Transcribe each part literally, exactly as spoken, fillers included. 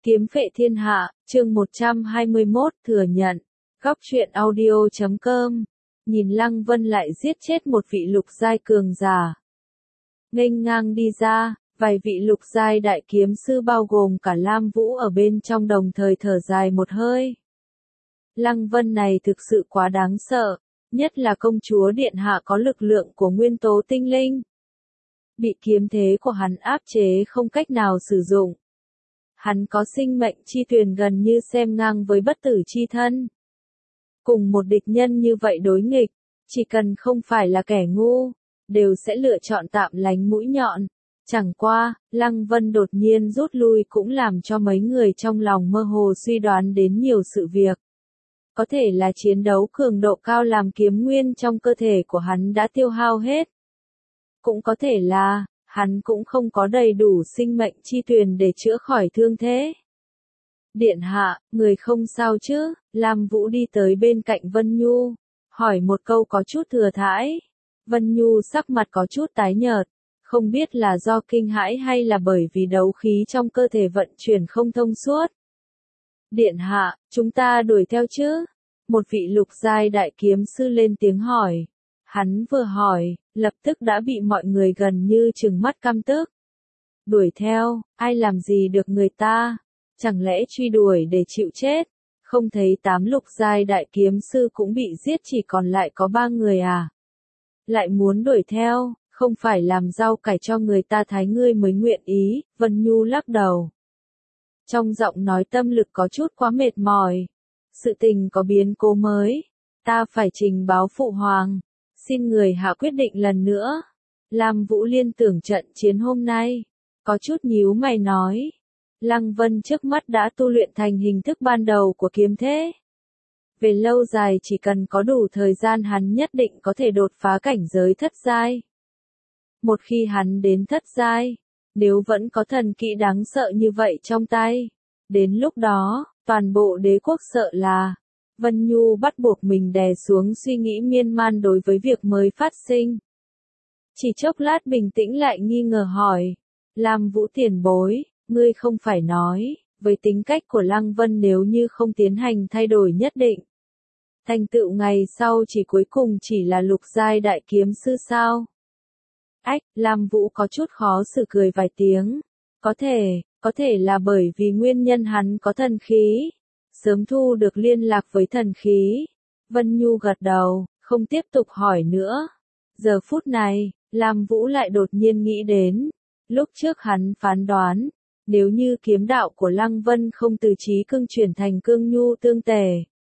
Kiếm phệ thiên hạ, chương một trăm hai mươi mốt, thừa nhận. Góc truyện audio chấm com. Nhìn Lăng Vân lại giết chết một vị lục giai cường giả. Nghênh ngang đi ra, vài vị lục giai đại kiếm sư bao gồm cả Lam Vũ ở bên trong đồng thời thở dài một hơi. Lăng Vân này thực sự quá đáng sợ, nhất là công chúa điện hạ có lực lượng của nguyên tố tinh linh. Bị kiếm thế của hắn áp chế không cách nào sử dụng. Hắn có sinh mệnh chi tuyền gần như xem ngang với bất tử chi thân. Cùng một địch nhân như vậy đối nghịch, chỉ cần không phải là kẻ ngu, đều sẽ lựa chọn tạm lánh mũi nhọn. Chẳng qua, Lăng Vân đột nhiên rút lui cũng làm cho mấy người trong lòng mơ hồ suy đoán đến nhiều sự việc. Có thể là chiến đấu cường độ cao làm kiếm nguyên trong cơ thể của hắn đã tiêu hao hết. Cũng có thể là, hắn cũng không có đầy đủ sinh mệnh chi tuyền để chữa khỏi thương thế. Điện hạ, người không sao chứ? Lam Vũ đi tới bên cạnh Vân Nhu, hỏi một câu có chút thừa thãi. Vân Nhu sắc mặt có chút tái nhợt, không biết là do kinh hãi hay là bởi vì đấu khí trong cơ thể vận chuyển không thông suốt. Điện hạ, chúng ta đuổi theo chứ? Một vị lục giai đại kiếm sư lên tiếng hỏi. Hắn vừa hỏi, lập tức đã bị mọi người gần như trừng mắt căm tức. Đuổi theo, ai làm gì được người ta? Chẳng lẽ truy đuổi để chịu chết? Không thấy tám lục giai đại kiếm sư cũng bị giết chỉ còn lại có ba người à? Lại muốn đuổi theo, không phải làm rau cải cho người ta thái ngươi mới nguyện ý, Vân Nhu lắc đầu. Trong giọng nói tâm lực có chút quá mệt mỏi. Sự tình có biến cố mới, ta phải trình báo phụ hoàng. Xin người hạ quyết định lần nữa. Lam Vũ liên tưởng trận chiến hôm nay. Có chút nhíu mày nói. Lăng Vân trước mắt đã tu luyện thành hình thức ban đầu của kiếm thế. Về lâu dài chỉ cần có đủ thời gian hắn nhất định có thể đột phá cảnh giới thất giai. Một khi hắn đến thất giai, nếu vẫn có thần kỹ đáng sợ như vậy trong tay, đến lúc đó, toàn bộ đế quốc sợ là... Vân Nhu bắt buộc mình đè xuống suy nghĩ miên man đối với việc mới phát sinh. Chỉ chốc lát bình tĩnh lại nghi ngờ hỏi. Lam Vũ tiền bối, ngươi không phải nói, với tính cách của Lăng Vân nếu như không tiến hành thay đổi nhất định. Thành tựu ngày sau chỉ cuối cùng chỉ là lục giai đại kiếm sư sao? Ách, Lam Vũ có chút khó xử cười vài tiếng. Có thể, có thể là bởi vì nguyên nhân hắn có thần khí. Sớm thu được liên lạc với thần khí. Vân Nhu gật đầu, không tiếp tục hỏi nữa. Giờ phút này, Lam Vũ lại đột nhiên nghĩ đến. Lúc trước hắn phán đoán, nếu như kiếm đạo của Lăng Vân không từ trí cương chuyển thành cương nhu tương tề.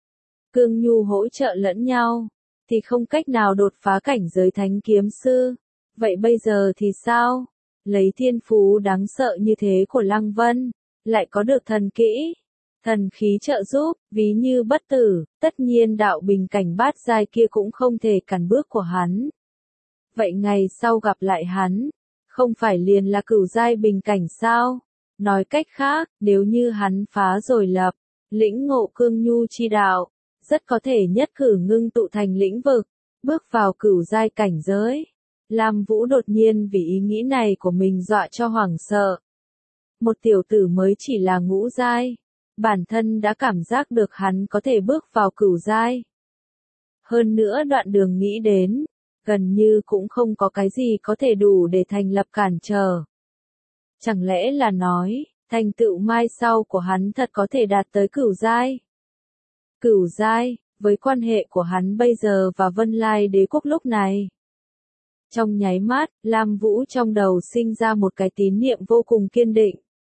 Cương nhu hỗ trợ lẫn nhau, thì không cách nào đột phá cảnh giới thánh kiếm sư. Vậy bây giờ thì sao? Lấy thiên phú đáng sợ như thế của Lăng Vân, lại có được thần kỹ. Thần khí trợ giúp, ví như bất tử, tất nhiên đạo bình cảnh bát giai kia cũng không thể cản bước của hắn. Vậy ngày sau gặp lại hắn, không phải liền là cửu giai bình cảnh sao? Nói cách khác, nếu như hắn phá rồi lập, lĩnh ngộ cương nhu chi đạo, rất có thể nhất cử ngưng tụ thành lĩnh vực, bước vào cửu giai cảnh giới. Lam Vũ đột nhiên vì ý nghĩ này của mình dọa cho hoảng sợ. Một tiểu tử mới chỉ là ngũ giai. Bản thân đã cảm giác được hắn có thể bước vào cửu giai. Hơn nữa đoạn đường nghĩ đến, gần như cũng không có cái gì có thể đủ để thành lập cản trở. Chẳng lẽ là nói, thành tựu mai sau của hắn thật có thể đạt tới cửu giai? Cửu giai, với quan hệ của hắn bây giờ và Vân Lai đế quốc lúc này. Trong nháy mắt, Lam Vũ trong đầu sinh ra một cái tín niệm vô cùng kiên định.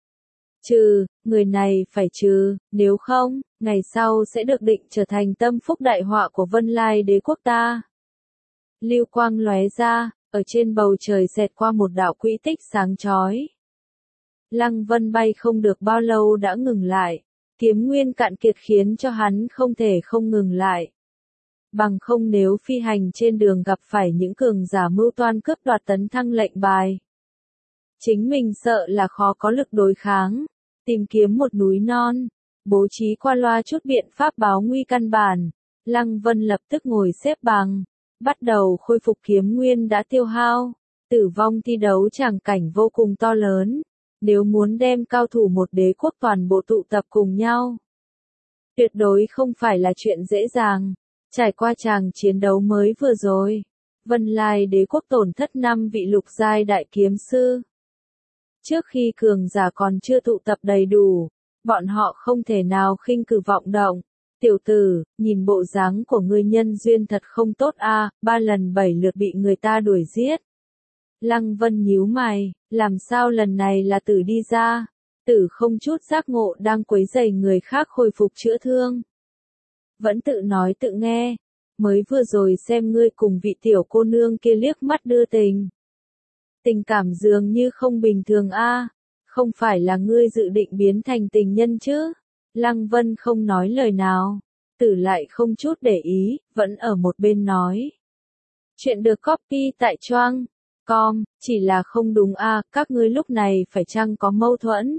Trừ, người này phải trừ, nếu không, ngày sau sẽ được định trở thành tâm phúc đại họa của Vân Lai đế quốc ta. Lưu quang lóe ra, ở trên bầu trời xẹt qua một đạo quỹ tích sáng chói. Lăng Vân bay không được bao lâu đã ngừng lại, kiếm nguyên cạn kiệt khiến cho hắn không thể không ngừng lại. Bằng không nếu phi hành trên đường gặp phải những cường giả mưu toan cướp đoạt tấn thăng lệnh bài. Chính mình sợ là khó có lực đối kháng. Tìm kiếm một núi non, bố trí qua loa chút biện pháp báo nguy căn bản. Lăng Vân lập tức ngồi xếp bằng, bắt đầu khôi phục kiếm nguyên đã tiêu hao. Tử vong thi đấu tràng cảnh vô cùng to lớn. Nếu muốn đem cao thủ một đế quốc toàn bộ tụ tập cùng nhau, tuyệt đối không phải là chuyện dễ dàng. Trải qua tràng chiến đấu mới vừa rồi, Vân Lai đế quốc tổn thất năm vị lục giai đại kiếm sư. Trước khi cường giả còn chưa tụ tập đầy đủ, bọn họ không thể nào khinh cử vọng động. Tiểu tử, nhìn bộ dáng của ngươi nhân duyên thật không tốt a, ba lần bảy lượt bị người ta đuổi giết. Lăng Vân nhíu mày, làm sao lần này là tử đi ra? Tử không chút giác ngộ đang quấy rầy người khác hồi phục chữa thương. Vẫn tự nói tự nghe, mới vừa rồi xem ngươi cùng vị tiểu cô nương kia liếc mắt đưa tình. Tình cảm dường như không bình thường a, không phải là ngươi dự định biến thành tình nhân chứ? Lăng Vân không nói lời nào, Tử lại không chút để ý, vẫn ở một bên nói. Chuyện được copy tại choang com, chỉ là không đúng a, các ngươi lúc này phải chăng có mâu thuẫn?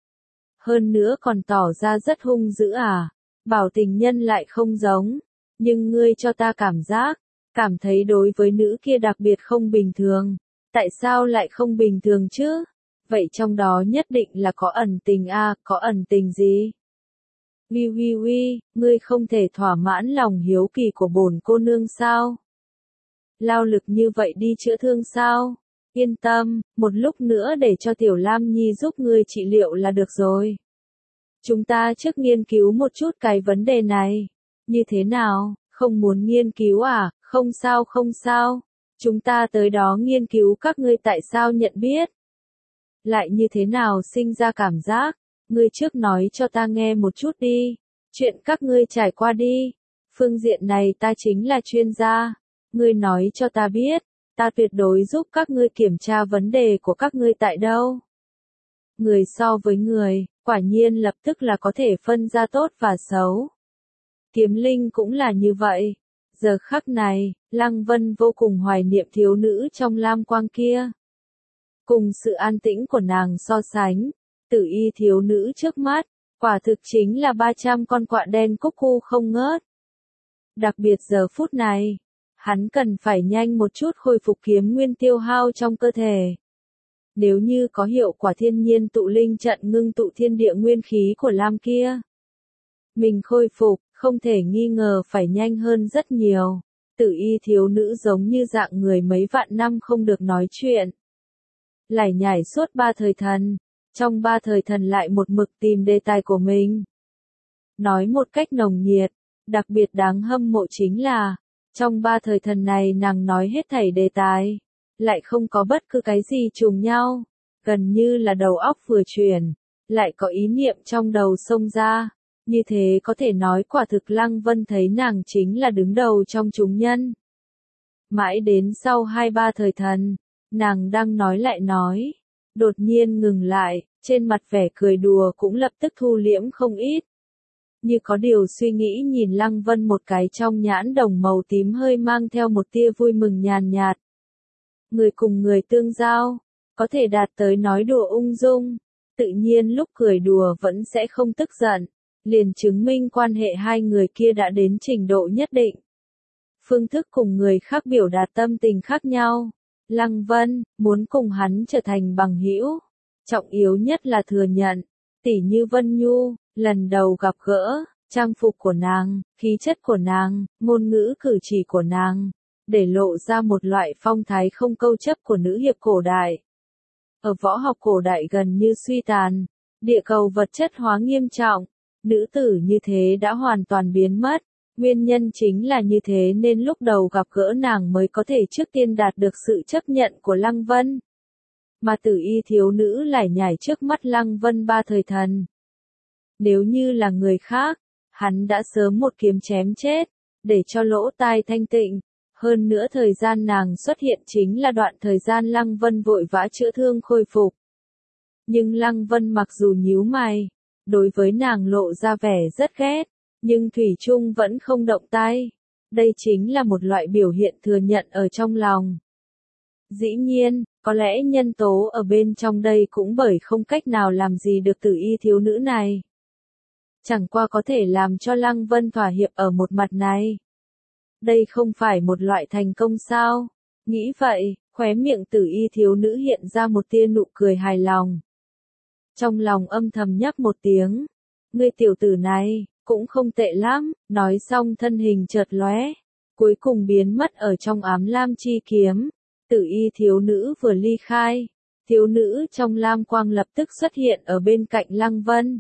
Hơn nữa còn tỏ ra rất hung dữ à, bảo tình nhân lại không giống, nhưng ngươi cho ta cảm giác, cảm thấy đối với nữ kia đặc biệt không bình thường, tại sao lại không bình thường chứ? Vậy trong đó nhất định là có ẩn tình a, có ẩn tình gì? Ui ui ui, ngươi không thể thỏa mãn lòng hiếu kỳ của bổn cô nương sao? Lao lực như vậy đi chữa thương sao? Yên tâm, một lúc nữa để cho Tiểu Lam Nhi giúp ngươi trị liệu là được rồi. Chúng ta trước nghiên cứu một chút cái vấn đề này. Như thế nào, không muốn nghiên cứu à? Không sao không sao. Chúng ta tới đó nghiên cứu các ngươi tại sao nhận biết. Lại như thế nào sinh ra cảm giác? Ngươi trước nói cho ta nghe một chút đi. Chuyện các ngươi trải qua đi. Phương diện này ta chính là chuyên gia. Ngươi nói cho ta biết. Ta tuyệt đối giúp các ngươi kiểm tra vấn đề của các ngươi tại đâu. Người so với người, quả nhiên lập tức là có thể phân ra tốt và xấu. Kiếm Linh cũng là như vậy. Giờ khắc này, Lăng Vân vô cùng hoài niệm thiếu nữ trong lam quang kia. Cùng sự an tĩnh của nàng so sánh, Tử Y thiếu nữ trước mắt, quả thực chính là ba trăm con quạ đen cúc cu không ngớt. Đặc biệt giờ phút này, hắn cần phải nhanh một chút khôi phục kiếm nguyên tiêu hao trong cơ thể. Nếu như có hiệu quả thiên nhiên tụ linh trận ngưng tụ thiên địa nguyên khí của Lam kia, mình khôi phục, không thể nghi ngờ phải nhanh hơn rất nhiều. Tử Y thiếu nữ giống như dạng người mấy vạn năm không được nói chuyện. Lải nhải suốt ba thời thần, trong ba thời thần lại một mực tìm đề tài của mình. Nói một cách nồng nhiệt, đặc biệt đáng hâm mộ chính là, trong ba thời thần này nàng nói hết thảy đề tài, lại không có bất cứ cái gì trùng nhau, gần như là đầu óc vừa chuyển, lại có ý niệm trong đầu xông ra, như thế có thể nói quả thực Lăng Vân thấy nàng chính là đứng đầu trong chúng nhân. Mãi đến sau hai ba thời thần, nàng đang nói lại nói, đột nhiên ngừng lại, trên mặt vẻ cười đùa cũng lập tức thu liễm không ít. Như có điều suy nghĩ nhìn Lăng Vân một cái trong nhãn đồng màu tím hơi mang theo một tia vui mừng nhàn nhạt. Người cùng người tương giao, có thể đạt tới nói đùa ung dung, tự nhiên lúc cười đùa vẫn sẽ không tức giận, liền chứng minh quan hệ hai người kia đã đến trình độ nhất định. Phương thức cùng người khác biểu đạt tâm tình khác nhau. Lăng Vân, muốn cùng hắn trở thành bằng hữu, trọng yếu nhất là thừa nhận, tỉ như Vân Nhu, lần đầu gặp gỡ, trang phục của nàng, khí chất của nàng, ngôn ngữ cử chỉ của nàng, để lộ ra một loại phong thái không câu chấp của nữ hiệp cổ đại. Ở võ học cổ đại gần như suy tàn, địa cầu vật chất hóa nghiêm trọng, nữ tử như thế đã hoàn toàn biến mất. Nguyên nhân chính là như thế nên lúc đầu gặp gỡ nàng mới có thể trước tiên đạt được sự chấp nhận của Lăng Vân. Mà Tử Y thiếu nữ lải nhải trước mắt Lăng Vân ba thời thần. Nếu như là người khác, hắn đã sớm một kiếm chém chết, để cho lỗ tai thanh tịnh. Hơn nữa thời gian nàng xuất hiện chính là đoạn thời gian Lăng Vân vội vã chữa thương khôi phục. Nhưng Lăng Vân mặc dù nhíu mày, đối với nàng lộ ra vẻ rất ghét. Nhưng Thủy Trung vẫn không động tay. Đây chính là một loại biểu hiện thừa nhận ở trong lòng. Dĩ nhiên, có lẽ nhân tố ở bên trong đây cũng bởi không cách nào làm gì được Tử Y thiếu nữ này. Chẳng qua có thể làm cho Lăng Vân thỏa hiệp ở một mặt này. Đây không phải một loại thành công sao? Nghĩ vậy, khóe miệng Tử Y thiếu nữ hiện ra một tia nụ cười hài lòng. Trong lòng âm thầm nhấp một tiếng. Ngươi tiểu tử này, cũng không tệ lắm, nói xong thân hình chợt lóe, cuối cùng biến mất ở trong ám lam chi kiếm. Tử y thiếu nữ vừa ly khai, thiếu nữ trong lam quang lập tức xuất hiện ở bên cạnh Lăng Vân.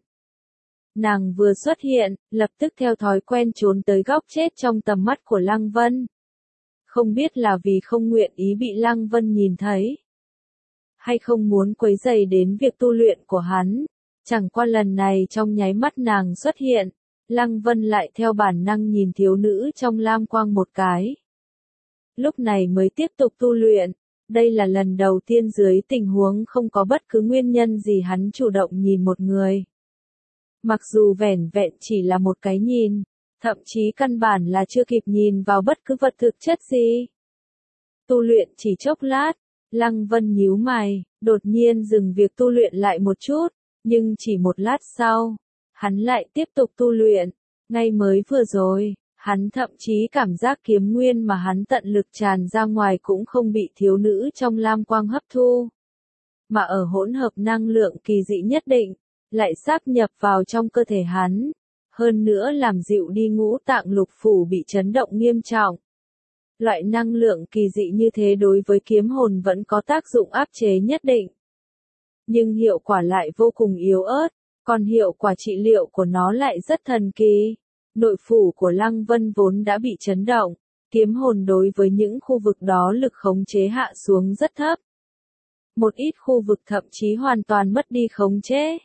Nàng vừa xuất hiện, lập tức theo thói quen trốn tới góc chết trong tầm mắt của Lăng Vân. Không biết là vì không nguyện ý bị Lăng Vân nhìn thấy, hay không muốn quấy rầy đến việc tu luyện của hắn. Chẳng qua lần này trong nháy mắt nàng xuất hiện, Lăng Vân lại theo bản năng nhìn thiếu nữ trong lam quang một cái. Lúc này mới tiếp tục tu luyện, đây là lần đầu tiên dưới tình huống không có bất cứ nguyên nhân gì hắn chủ động nhìn một người. Mặc dù vẻn vẹn chỉ là một cái nhìn, thậm chí căn bản là chưa kịp nhìn vào bất cứ vật thực chất gì. Tu luyện chỉ chốc lát, Lăng Vân nhíu mày, đột nhiên dừng việc tu luyện lại một chút, nhưng chỉ một lát sau, hắn lại tiếp tục tu luyện. Ngay mới vừa rồi, hắn thậm chí cảm giác kiếm nguyên mà hắn tận lực tràn ra ngoài cũng không bị thiếu nữ trong lam quang hấp thu, mà ở hỗn hợp năng lượng kỳ dị nhất định, lại sáp nhập vào trong cơ thể hắn, hơn nữa làm dịu đi ngũ tạng lục phủ bị chấn động nghiêm trọng. Loại năng lượng kỳ dị như thế đối với kiếm hồn vẫn có tác dụng áp chế nhất định, nhưng hiệu quả lại vô cùng yếu ớt, còn hiệu quả trị liệu của nó lại rất thần kỳ. Nội phủ của Lăng Vân vốn đã bị chấn động, kiếm hồn đối với những khu vực đó lực khống chế hạ xuống rất thấp. Một ít khu vực thậm chí hoàn toàn mất đi khống chế.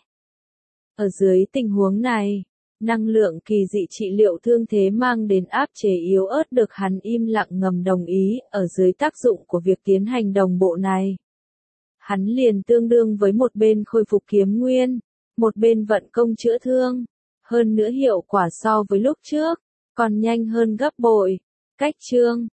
Ở dưới tình huống này, năng lượng kỳ dị trị liệu thương thế mang đến áp chế yếu ớt được hắn im lặng ngầm đồng ý. Ở dưới tác dụng của việc tiến hành đồng bộ này, hắn liền tương đương với một bên khôi phục kiếm nguyên, một bên vận công chữa thương. Hơn nữa hiệu quả so với lúc trước, còn nhanh hơn gấp bội. Cách chương